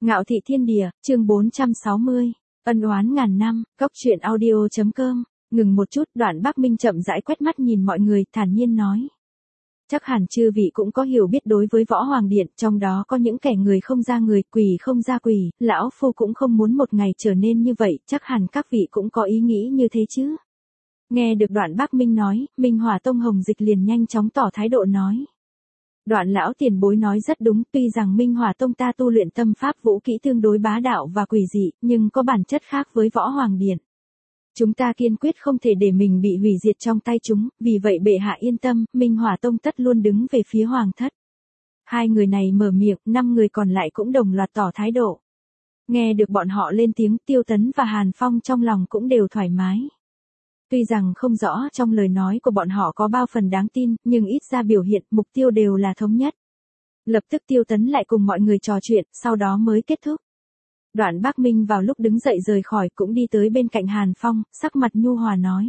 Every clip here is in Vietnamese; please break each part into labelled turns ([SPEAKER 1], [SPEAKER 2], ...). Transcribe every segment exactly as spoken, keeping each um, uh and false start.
[SPEAKER 1] Ngạo thị thiên địa, chương bốn trăm sáu mươi, ân oán ngàn năm, góc truyện audio.com, ngừng một chút, Đoạn Bác Minh chậm rãi quét mắt nhìn mọi người, thản nhiên nói. Chắc hẳn chư vị cũng có hiểu biết đối với Võ Hoàng Điện, trong đó có những kẻ người không ra người, quỷ không ra quỷ, lão phu cũng không muốn một ngày trở nên như vậy, chắc hẳn các vị cũng có ý nghĩ như thế chứ. Nghe được Đoạn Bác Minh nói, Minh Hỏa Tông Hồng Dịch liền nhanh chóng tỏ thái độ nói. Đoạn lão tiền bối nói rất đúng, tuy rằng Minh Hỏa Tông ta tu luyện tâm pháp vũ kỹ tương đối bá đạo và quỷ dị, nhưng có bản chất khác với Võ Hoàng Điện. Chúng ta kiên quyết không thể để mình bị hủy diệt trong tay chúng, vì vậy bệ hạ yên tâm, Minh Hỏa Tông tất luôn đứng về phía Hoàng thất. Hai người này mở miệng, năm người còn lại cũng đồng loạt tỏ thái độ. Nghe được bọn họ lên tiếng, Tiêu Tấn và Hàn Phong trong lòng cũng đều thoải mái. Tuy rằng không rõ trong lời nói của bọn họ có bao phần đáng tin, nhưng ít ra biểu hiện mục tiêu đều là thống nhất. Lập tức Tiêu Tấn lại cùng mọi người trò chuyện, sau đó mới kết thúc. Đoạn Bác Minh vào lúc đứng dậy rời khỏi cũng đi tới bên cạnh Hàn Phong, sắc mặt nhu hòa nói.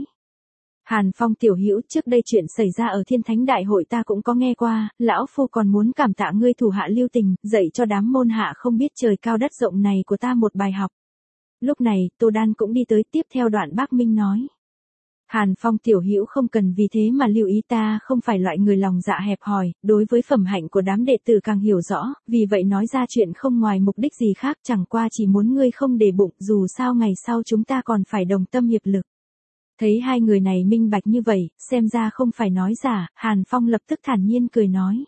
[SPEAKER 1] Hàn Phong tiểu hữu, trước đây chuyện xảy ra ở Thiên Thánh Đại hội ta cũng có nghe qua, lão phu còn muốn cảm tạ ngươi thủ hạ lưu tình, dạy cho đám môn hạ không biết trời cao đất rộng này của ta một bài học. Lúc này, Tô Đan cũng đi tới tiếp theo Đoạn Bác Minh nói. Hàn Phong tiểu hữu không cần vì thế mà lưu ý, ta không phải loại người lòng dạ hẹp hòi, đối với phẩm hạnh của đám đệ tử càng hiểu rõ, vì vậy nói ra chuyện không ngoài mục đích gì khác, chẳng qua chỉ muốn ngươi không để bụng, dù sao ngày sau chúng ta còn phải đồng tâm hiệp lực. Thấy hai người này minh bạch như vậy, xem ra không phải nói giả, Hàn Phong lập tức thản nhiên cười nói.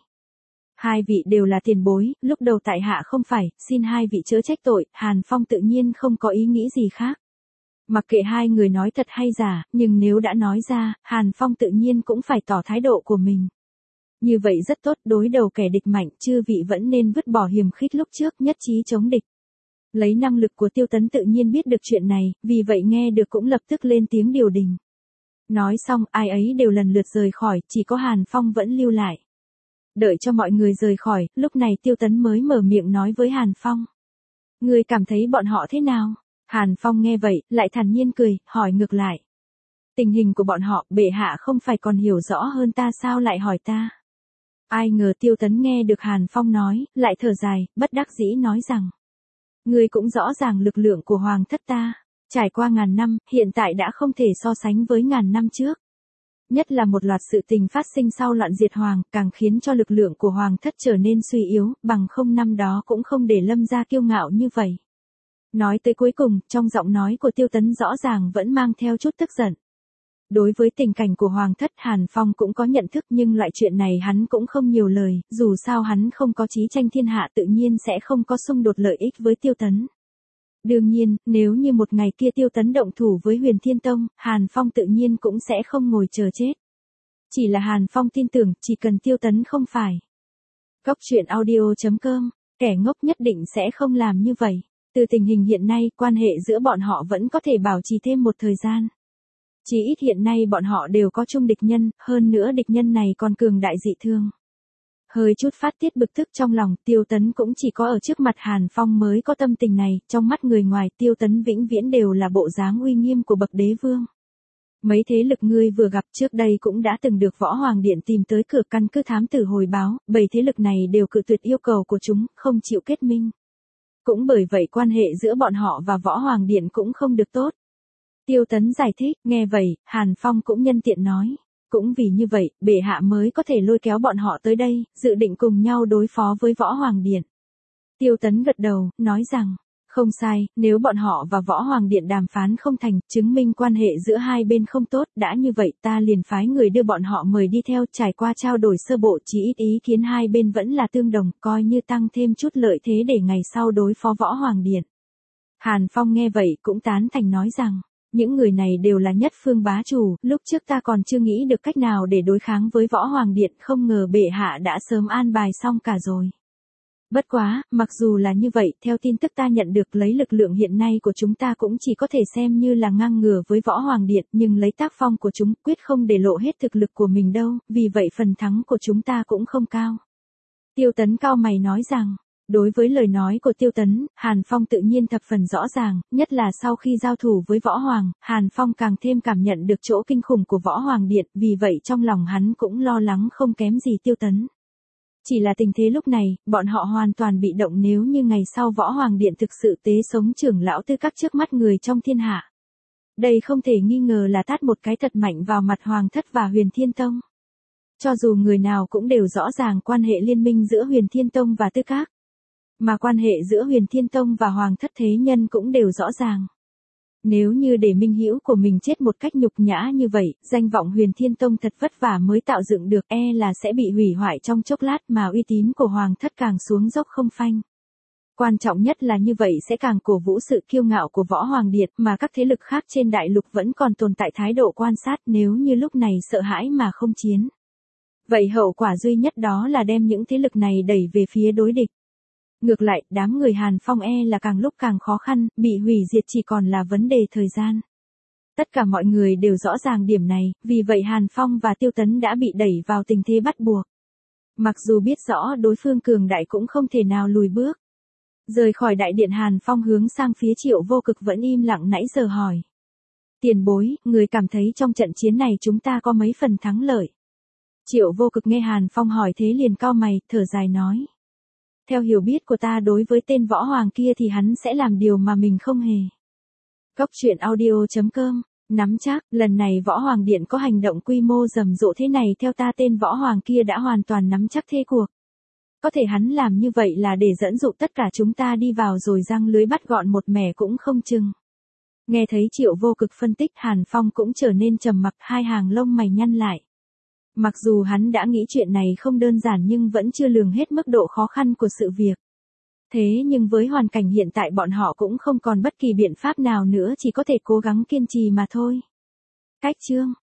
[SPEAKER 1] Hai vị đều là tiền bối, lúc đầu tại hạ không phải, xin hai vị chớ trách tội, Hàn Phong tự nhiên không có ý nghĩ gì khác. Mặc kệ hai người nói thật hay giả, nhưng nếu đã nói ra, Hàn Phong tự nhiên cũng phải tỏ thái độ của mình. Như vậy rất tốt, đối đầu kẻ địch mạnh, chư vị vẫn nên vứt bỏ hiềm khích lúc trước, nhất trí chống địch. Lấy năng lực của Tiêu Tấn tự nhiên biết được chuyện này, vì vậy nghe được cũng lập tức lên tiếng điều đình. Nói xong, ai ấy đều lần lượt rời khỏi, chỉ có Hàn Phong vẫn lưu lại. Đợi cho mọi người rời khỏi, lúc này Tiêu Tấn mới mở miệng nói với Hàn Phong. Ngươi cảm thấy bọn họ thế nào? Hàn Phong nghe vậy, lại thản nhiên cười, hỏi ngược lại. Tình hình của bọn họ, bệ hạ không phải còn hiểu rõ hơn ta sao lại hỏi ta? Ai ngờ Tiêu Tấn nghe được Hàn Phong nói, lại thở dài, bất đắc dĩ nói rằng. Ngươi cũng rõ ràng lực lượng của Hoàng thất ta, trải qua ngàn năm, hiện tại đã không thể so sánh với ngàn năm trước. Nhất là một loạt sự tình phát sinh sau loạn diệt Hoàng, càng khiến cho lực lượng của Hoàng thất trở nên suy yếu, bằng không năm đó cũng không để Lâm gia kiêu ngạo như vậy. Nói tới cuối cùng, trong giọng nói của Tiêu Tấn rõ ràng vẫn mang theo chút tức giận. Đối với tình cảnh của Hoàng thất, Hàn Phong cũng có nhận thức, nhưng loại chuyện này hắn cũng không nhiều lời, dù sao hắn không có chí tranh thiên hạ tự nhiên sẽ không có xung đột lợi ích với Tiêu Tấn. Đương nhiên, nếu như một ngày kia Tiêu Tấn động thủ với Huyền Thiên Tông, Hàn Phong tự nhiên cũng sẽ không ngồi chờ chết. Chỉ là Hàn Phong tin tưởng, chỉ cần Tiêu Tấn không phải. Góc truyện audio.com, kẻ ngốc nhất định sẽ không làm như vậy. Từ tình hình hiện nay, quan hệ giữa bọn họ vẫn có thể bảo trì thêm một thời gian. Chỉ ít hiện nay bọn họ đều có chung địch nhân, hơn nữa địch nhân này còn cường đại dị thương. Hơi chút phát tiết bực tức trong lòng, Tiêu Tấn cũng chỉ có ở trước mặt Hàn Phong mới có tâm tình này, trong mắt người ngoài Tiêu Tấn vĩnh viễn đều là bộ dáng uy nghiêm của bậc đế vương. Mấy thế lực ngươi vừa gặp trước đây cũng đã từng được Võ Hoàng Điện tìm tới cửa căn cứ thám tử hồi báo, bảy thế lực này đều cự tuyệt yêu cầu của chúng, không chịu kết minh. Cũng bởi vậy quan hệ giữa bọn họ và Võ Hoàng Điện cũng không được tốt. Tiêu Tấn giải thích, nghe vậy, Hàn Phong cũng nhân tiện nói. Cũng vì như vậy, bệ hạ mới có thể lôi kéo bọn họ tới đây, dự định cùng nhau đối phó với Võ Hoàng Điện. Tiêu Tấn gật đầu, nói rằng, không sai, nếu bọn họ và Võ Hoàng Điện đàm phán không thành, chứng minh quan hệ giữa hai bên không tốt, đã như vậy ta liền phái người đưa bọn họ mời đi theo, trải qua trao đổi sơ bộ chỉ ít ý kiến hai bên vẫn là tương đồng, coi như tăng thêm chút lợi thế để ngày sau đối phó Võ Hoàng Điện. Hàn Phong nghe vậy cũng tán thành nói rằng, những người này đều là nhất phương bá chủ, lúc trước ta còn chưa nghĩ được cách nào để đối kháng với Võ Hoàng Điện, không ngờ bệ hạ đã sớm an bài xong cả rồi. Bất quá, mặc dù là như vậy, theo tin tức ta nhận được lấy lực lượng hiện nay của chúng ta cũng chỉ có thể xem như là ngang ngửa với Võ Hoàng Điện, nhưng lấy tác phong của chúng quyết không để lộ hết thực lực của mình đâu, vì vậy phần thắng của chúng ta cũng không cao. Tiêu Tấn cao mày nói rằng, đối với lời nói của Tiêu Tấn, Hàn Phong tự nhiên thập phần rõ ràng, nhất là sau khi giao thủ với Võ Hoàng, Hàn Phong càng thêm cảm nhận được chỗ kinh khủng của Võ Hoàng Điện, vì vậy trong lòng hắn cũng lo lắng không kém gì Tiêu Tấn. Chỉ là tình thế lúc này, bọn họ hoàn toàn bị động nếu như ngày sau Võ Hoàng Điện thực sự tế sống trưởng lão tư các trước mắt người trong thiên hạ. Đây không thể nghi ngờ là tát một cái thật mạnh vào mặt Hoàng thất và Huyền Thiên Tông. Cho dù người nào cũng đều rõ ràng quan hệ liên minh giữa Huyền Thiên Tông và tư các. Mà quan hệ giữa Huyền Thiên Tông và Hoàng thất thế nhân cũng đều rõ ràng. Nếu như để minh hữu của mình chết một cách nhục nhã như vậy, danh vọng Huyền Thiên Tông thật vất vả mới tạo dựng được e là sẽ bị hủy hoại trong chốc lát mà uy tín của Hoàng thất càng xuống dốc không phanh. Quan trọng nhất là như vậy sẽ càng cổ vũ sự kiêu ngạo của Võ Hoàng Điện mà các thế lực khác trên đại lục vẫn còn tồn tại thái độ quan sát nếu như lúc này sợ hãi mà không chiến. Vậy hậu quả duy nhất đó là đem những thế lực này đẩy về phía đối địch. Ngược lại, đám người Hàn Phong e là càng lúc càng khó khăn, bị hủy diệt chỉ còn là vấn đề thời gian. Tất cả mọi người đều rõ ràng điểm này, vì vậy Hàn Phong và Tiêu Tấn đã bị đẩy vào tình thế bắt buộc. Mặc dù biết rõ đối phương cường đại cũng không thể nào lùi bước. Rời khỏi đại điện Hàn Phong hướng sang phía Triệu Vô Cực vẫn im lặng nãy giờ hỏi. Tiền bối, người cảm thấy trong trận chiến này chúng ta có mấy phần thắng lợi? Triệu Vô Cực nghe Hàn Phong hỏi thế liền cau mày, thở dài nói. Theo hiểu biết của ta đối với tên Võ Hoàng kia thì hắn sẽ làm điều mà mình không hề. Cốc truyện audio chấm com, nắm chắc, lần này Võ Hoàng Điện có hành động quy mô rầm rộ thế này theo ta tên Võ Hoàng kia đã hoàn toàn nắm chắc thế cuộc. Có thể hắn làm như vậy là để dẫn dụ tất cả chúng ta đi vào rồi răng lưới bắt gọn một mẻ cũng không chừng. Nghe thấy Triệu Vô Cực phân tích Hàn Phong cũng trở nên trầm mặc, hai hàng lông mày nhăn lại. Mặc dù hắn đã nghĩ chuyện này không đơn giản nhưng vẫn chưa lường hết mức độ khó khăn của sự việc. Thế nhưng với hoàn cảnh hiện tại bọn họ cũng không còn bất kỳ biện pháp nào nữa chỉ có thể cố gắng kiên trì mà thôi. Cách chương